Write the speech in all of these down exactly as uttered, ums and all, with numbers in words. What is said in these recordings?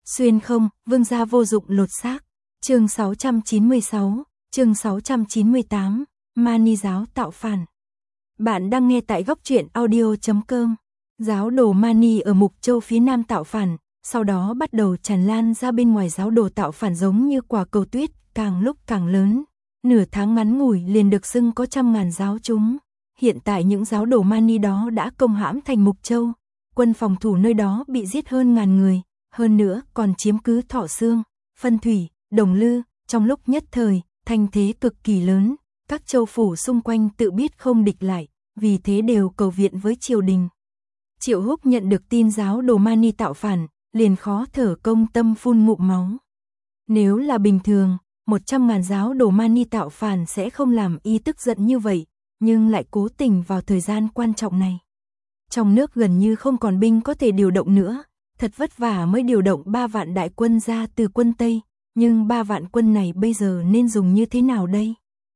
Xuyên không, vương gia vô dụng lột xác. Chương sáu trăm chín mươi sáu, chương sáu trăm chín mươi tám, Mani giáo tạo phản. Bạn đang nghe tại góc truyện audio chấm com. Giáo đồ Mani ở Mục Châu phía Nam tạo phản, sau đó bắt đầu tràn lan ra bên ngoài. Giáo đồ tạo phản giống như quả cầu tuyết, càng lúc càng lớn. Nửa tháng ngắn ngủi liền được xưng có trăm ngàn giáo chúng. Hiện tại những giáo đồ Mani đó đã công hãm thành Mục Châu. Quân phòng thủ nơi đó bị giết hơn ngàn người, hơn nữa còn chiếm cứ Thọ Xương, Phân Thủy, Đồng Lư. Trong lúc nhất thời, thanh thế cực kỳ lớn, các châu phủ xung quanh tự biết không địch lại, vì thế đều cầu viện với triều đình. Triệu Húc nhận được tin giáo đồ Mani tạo phản, liền khó thở, công tâm phun ngụm máu. Nếu là bình thường, một trăm ngàn giáo đồ Mani tạo phản sẽ không làm y tức giận như vậy, nhưng lại cố tình vào thời gian quan trọng này. Trong nước gần như không còn binh có thể điều động nữa, thật vất vả mới điều động ba vạn đại quân ra từ quân Tây, nhưng ba vạn quân này bây giờ nên dùng như thế nào đây?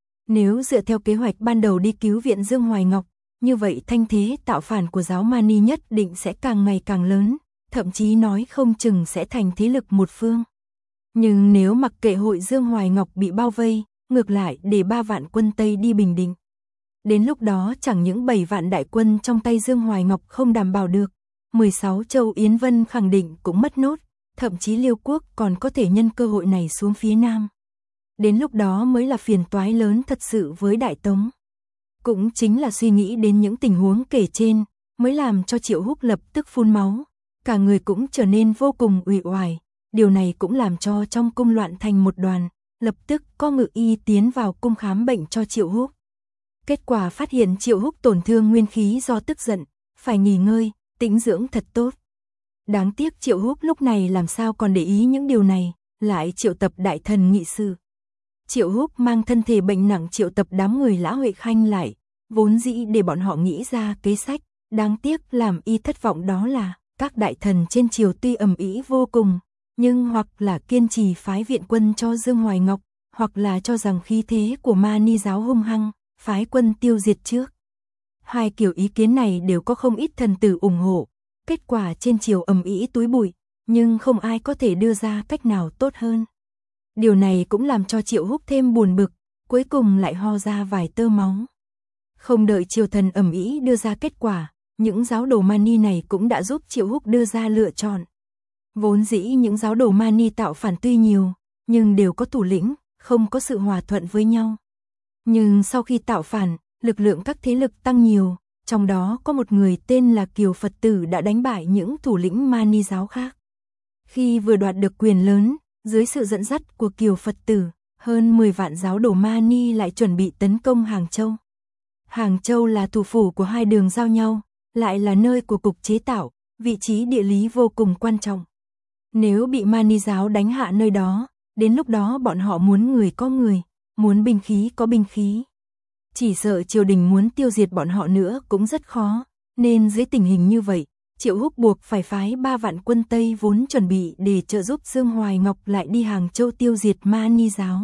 Nếu dựa theo kế hoạch ban đầu đi cứu viện Dương Hoài Ngọc, như vậy thanh thế tạo phản của giáo Mani nhất định sẽ càng ngày càng lớn, thậm chí nói không chừng sẽ thành thế lực một phương. Nhưng nếu mặc kệ hội Dương Hoài Ngọc bị bao vây, ngược lại để ba vạn quân Tây đi bình định, đến lúc đó chẳng những bảy vạn đại quân trong tay Dương Hoài Ngọc không đảm bảo được, mười sáu châu Yến Vân khẳng định cũng mất nốt, thậm chí Liêu Quốc còn có thể nhân cơ hội này xuống phía Nam. Đến lúc đó mới là phiền toái lớn thật sự với Đại Tống. Cũng chính là suy nghĩ đến những tình huống kể trên, mới làm cho Triệu Húc lập tức phun máu, cả người cũng trở nên vô cùng uể oải. Điều này cũng làm cho trong cung loạn thành một đoàn, lập tức có ngự y tiến vào cung khám bệnh cho Triệu Húc. Kết quả phát hiện Triệu Húc tổn thương nguyên khí do tức giận, phải nghỉ ngơi, tĩnh dưỡng thật tốt. Đáng tiếc Triệu Húc lúc này làm sao còn để ý những điều này, lại triệu tập đại thần nghị sự. Triệu Húc mang thân thể bệnh nặng triệu tập đám người Lã Huệ Khanh lại, vốn dĩ để bọn họ nghĩ ra kế sách, đáng tiếc làm y thất vọng đó là các đại thần trên triều tuy ầm ĩ vô cùng, nhưng hoặc là kiên trì phái viện quân cho Dương Hoài Ngọc, hoặc là cho rằng khí thế của Mani giáo hung hăng, phái quân tiêu diệt trước. Hai kiểu ý kiến này đều có không ít thần tử ủng hộ, kết quả trên triều ầm ĩ túi bụi, nhưng không ai có thể đưa ra cách nào tốt hơn. Điều này cũng làm cho Triệu Húc thêm buồn bực, cuối cùng lại ho ra vài tơ máu. Không đợi triều thần ầm ĩ đưa ra kết quả, những giáo đồ Mani này cũng đã giúp Triệu Húc đưa ra lựa chọn. Vốn dĩ những giáo đồ Mani tạo phản tuy nhiều, nhưng đều có thủ lĩnh, không có sự hòa thuận với nhau. Nhưng sau khi tạo phản, lực lượng các thế lực tăng nhiều, trong đó có một người tên là Kiều Phật Tử đã đánh bại những thủ lĩnh Mani giáo khác. Khi vừa đoạt được quyền lớn, dưới sự dẫn dắt của Kiều Phật Tử, hơn mười vạn giáo đồ Mani lại chuẩn bị tấn công Hàng Châu. Hàng Châu là thủ phủ của hai đường giao nhau, lại là nơi của cục chế tạo, vị trí địa lý vô cùng quan trọng. Nếu bị Mani giáo đánh hạ nơi đó, đến lúc đó bọn họ muốn người có người, muốn binh khí có binh khí. Chỉ sợ triều đình muốn tiêu diệt bọn họ nữa cũng rất khó, nên dưới tình hình như vậy, Triệu Húc buộc phải phái ba vạn quân Tây vốn chuẩn bị để trợ giúp Dương Hoài Ngọc lại đi Hàng Châu tiêu diệt Mani giáo.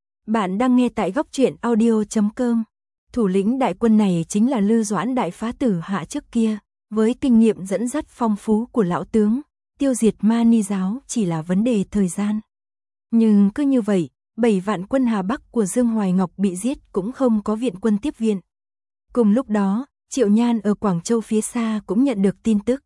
Bạn đang nghe tại góc truyện audio chấm com. Thủ lĩnh đại quân này chính là Lư Doãn đại phá tử hạ trước kia, với kinh nghiệm dẫn dắt phong phú của lão tướng, tiêu diệt Mani giáo chỉ là vấn đề thời gian. Nhưng cứ như vậy, bảy vạn quân Hà Bắc của Dương Hoài Ngọc bị giết cũng không có viện quân tiếp viện. Cùng lúc đó, Triệu Nhan ở Quảng Châu phía xa cũng nhận được tin tức.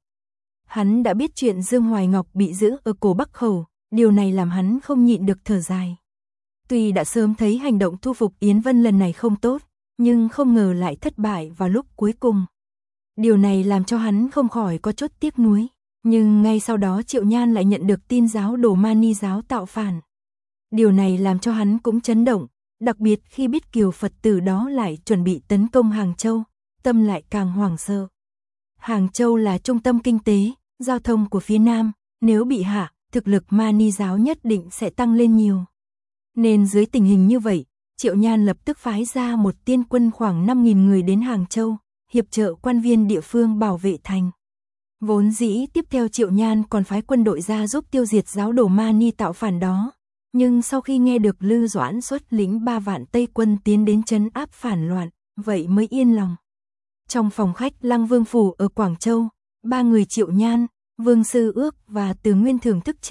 Hắn đã biết chuyện Dương Hoài Ngọc bị giữ ở cổ Bắc Khẩu, điều này làm hắn không nhịn được thở dài. Tuy đã sớm thấy hành động thu phục Yến Vân lần này không tốt, nhưng không ngờ lại thất bại vào lúc cuối cùng. Điều này làm cho hắn không khỏi có chút tiếc nuối, nhưng ngay sau đó Triệu Nhan lại nhận được tin giáo đồ Mani giáo tạo phản. Điều này làm cho hắn cũng chấn động, đặc biệt khi biết Kiều Phật Tử đó lại chuẩn bị tấn công Hàng Châu, tâm lại càng hoảng sợ. Hàng Châu là trung tâm kinh tế, giao thông của phía Nam, nếu bị hạ, thực lực Mani giáo nhất định sẽ tăng lên nhiều. Nên dưới tình hình như vậy, Triệu Nhan lập tức phái ra một tiên quân khoảng năm nghìn người đến Hàng Châu, hiệp trợ quan viên địa phương bảo vệ thành. Vốn dĩ tiếp theo Triệu Nhan còn phái quân đội ra giúp tiêu diệt giáo đồ Mani tạo phản đó. Nhưng sau khi nghe được Lư Doãn xuất lĩnh ba vạn Tây quân tiến đến trấn áp phản loạn, vậy mới yên lòng. Trong phòng khách Lăng Vương Phủ ở Quảng Châu, ba người Triệu Nhan, Vương Sư Ước và Từ Nguyên thưởng thức trà,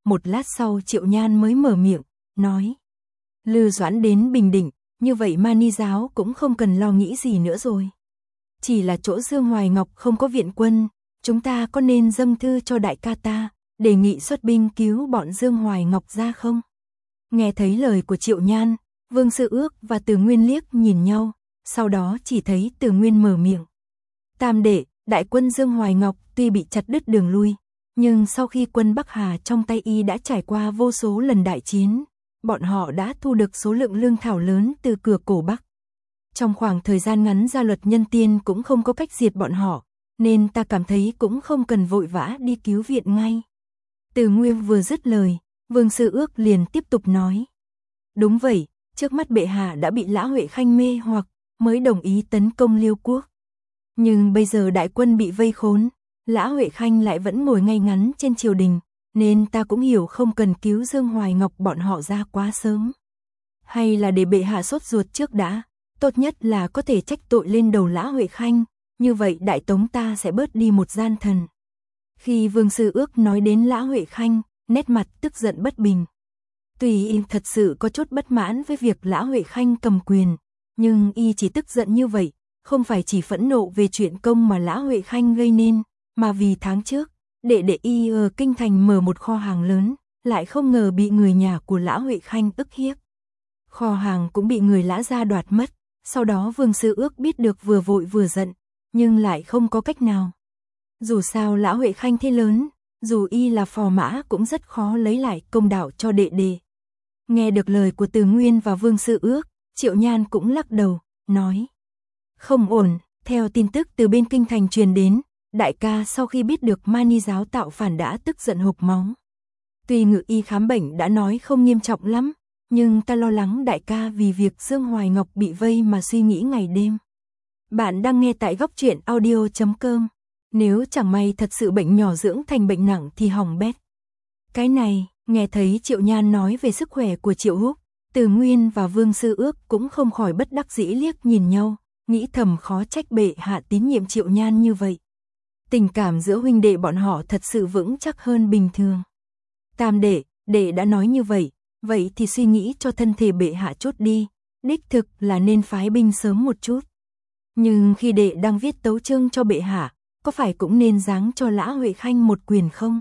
một lát sau Triệu Nhan mới mở miệng, nói. Lư Doãn đến Bình Định, như vậy Mani giáo cũng không cần lo nghĩ gì nữa rồi. Chỉ là chỗ Dương Hoài Ngọc không có viện quân, chúng ta có nên dâng thư cho đại ca ta, đề nghị xuất binh cứu bọn Dương Hoài Ngọc ra không? Nghe thấy lời của Triệu Nhan, Vương Sư Ước và Từ Nguyên liếc nhìn nhau, sau đó chỉ thấy Từ Nguyên mở miệng. Tam đệ, đại quân Dương Hoài Ngọc tuy bị chặt đứt đường lui, nhưng sau khi quân Bắc Hà trong tay y đã trải qua vô số lần đại chiến, bọn họ đã thu được số lượng lương thảo lớn từ cửa cổ Bắc. Trong khoảng thời gian ngắn gia luật nhân tiên cũng không có cách diệt bọn họ, nên ta cảm thấy cũng không cần vội vã đi cứu viện ngay. Từ Nguyên vừa dứt lời, Vương Sư Ước liền tiếp tục nói. Đúng vậy, trước mắt bệ hạ đã bị Lã Huệ Khanh mê hoặc, mới đồng ý tấn công Liêu Quốc. Nhưng bây giờ đại quân bị vây khốn, Lã Huệ Khanh lại vẫn ngồi ngay ngắn trên triều đình, nên ta cũng hiểu không cần cứu Dương Hoài Ngọc bọn họ ra quá sớm. Hay là để bệ hạ sốt ruột trước đã, tốt nhất là có thể trách tội lên đầu Lã Huệ Khanh, như vậy đại tống ta sẽ bớt đi một gian thần. Khi Vương Sư Ước nói đến Lã Huệ Khanh, nét mặt tức giận bất bình. Tuy y thật sự có chút bất mãn với việc Lã Huệ Khanh cầm quyền, nhưng y chỉ tức giận như vậy, không phải chỉ phẫn nộ về chuyện công mà Lã Huệ Khanh gây nên, mà vì tháng trước, đệ đệ y ở kinh thành mở một kho hàng lớn, lại không ngờ bị người nhà của Lã Huệ Khanh ức hiếp. Kho hàng cũng bị người Lã gia đoạt mất, sau đó Vương Sư Ước biết được vừa vội vừa giận, nhưng lại không có cách nào. Dù sao Lã Huệ Khanh thế lớn, dù y là phò mã cũng rất khó lấy lại công đạo cho đệ đệ. Nghe được lời của Từ Nguyên và Vương Sư Ước, Triệu Nhan cũng lắc đầu, nói. Không ổn, theo tin tức từ bên kinh thành truyền đến, đại ca sau khi biết được Mani giáo tạo phản đã tức giận hộc máu. Tuy ngự y khám bệnh đã nói không nghiêm trọng lắm, nhưng ta lo lắng đại ca vì việc Dương Hoài Ngọc bị vây mà suy nghĩ ngày đêm. Bạn đang nghe tại góc truyện audio chấm com. Nếu chẳng may thật sự bệnh nhỏ dưỡng thành bệnh nặng thì hỏng bét. Cái này, nghe thấy Triệu Nhan nói về sức khỏe của Triệu Húc, Từ Nguyên và Vương Sư Ước cũng không khỏi bất đắc dĩ liếc nhìn nhau, nghĩ thầm khó trách bệ hạ tín nhiệm Triệu Nhan như vậy. Tình cảm giữa huynh đệ bọn họ thật sự vững chắc hơn bình thường. Tam đệ, đệ đã nói như vậy, vậy thì suy nghĩ cho thân thể bệ hạ chút đi, đích thực là nên phái binh sớm một chút. Nhưng khi đệ đang viết tấu chương cho bệ hạ, có phải cũng nên giáng cho Lã Huệ Khanh một quyền không?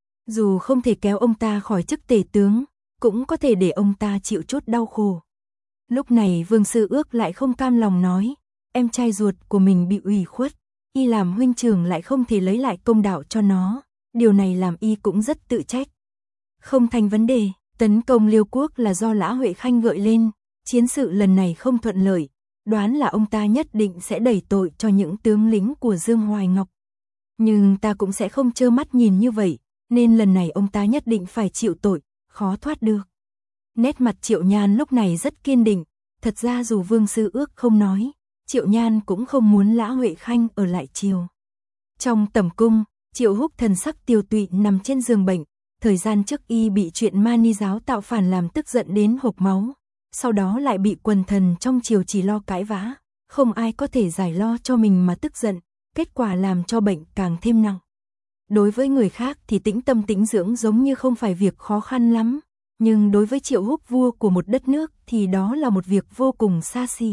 Dù không thể kéo ông ta khỏi chức tể tướng, cũng có thể để ông ta chịu chút đau khổ. Lúc này Vương Sư Ước lại không cam lòng nói, em trai ruột của mình bị ủy khuất, y làm huynh trưởng lại không thể lấy lại công đạo cho nó, điều này làm y cũng rất tự trách. Không thành vấn đề, tấn công Liêu Quốc là do Lã Huệ Khanh gợi lên, chiến sự lần này không thuận lợi, đoán là ông ta nhất định sẽ đẩy tội cho những tướng lính của Dương Hoài Ngọc. Nhưng ta cũng sẽ không trơ mắt nhìn như vậy, nên lần này ông ta nhất định phải chịu tội, khó thoát được. Nét mặt Triệu Nhan lúc này rất kiên định, thật ra dù Vương Sư Ước không nói, Triệu Nhan cũng không muốn Lã Huệ Khanh ở lại triều. Trong tẩm cung, Triệu Húc thần sắc tiêu tụy nằm trên giường bệnh, thời gian trước y bị chuyện Mani giáo tạo phản làm tức giận đến hộc máu, sau đó lại bị quần thần trong triều chỉ lo cãi vã, không ai có thể giải lo cho mình mà tức giận, kết quả làm cho bệnh càng thêm nặng. Đối với người khác thì tĩnh tâm tĩnh dưỡng giống như không phải việc khó khăn lắm, nhưng đối với Triệu Húc vua của một đất nước thì đó là một việc vô cùng xa xỉ.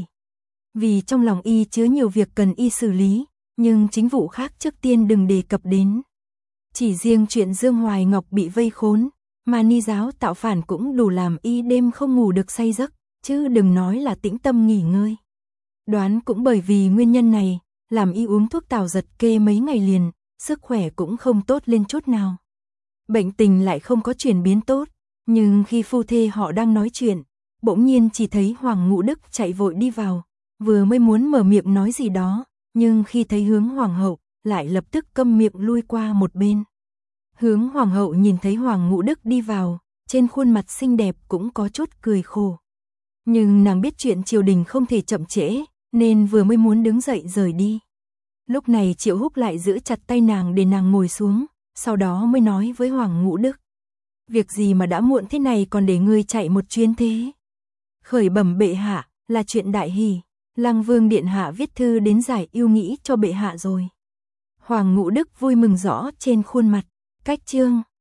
Vì trong lòng y chứa nhiều việc cần y xử lý, nhưng chính vụ khác trước tiên đừng đề cập đến. Chỉ riêng chuyện Dương Hoài Ngọc bị vây khốn, Mani giáo tạo phản cũng đủ làm y đêm không ngủ được say giấc, chứ đừng nói là tĩnh tâm nghỉ ngơi. Đoán cũng bởi vì nguyên nhân này, làm y uống thuốc tào giật kê mấy ngày liền, sức khỏe cũng không tốt lên chút nào. Bệnh tình lại không có chuyển biến tốt, nhưng khi phu thê họ đang nói chuyện, bỗng nhiên chỉ thấy Hoàng Ngũ Đức chạy vội đi vào, vừa mới muốn mở miệng nói gì đó, nhưng khi thấy Hướng Hoàng hậu, lại lập tức câm miệng lui qua một bên. Hướng Hoàng hậu nhìn thấy Hoàng Ngũ Đức đi vào, trên khuôn mặt xinh đẹp cũng có chút cười khổ. Nhưng nàng biết chuyện triều đình không thể chậm trễ, nên vừa mới muốn đứng dậy rời đi. Lúc này Triệu Húc lại giữ chặt tay nàng để nàng ngồi xuống, sau đó mới nói với Hoàng Ngũ Đức. Việc gì mà đã muộn thế này còn để ngươi chạy một chuyến thế? Khởi bẩm bệ hạ, là chuyện đại hỷ, Lăng Vương điện hạ viết thư đến giải yêu nghĩ cho bệ hạ rồi. Hoàng Ngũ Đức vui mừng rõ trên khuôn mặt, cách chương.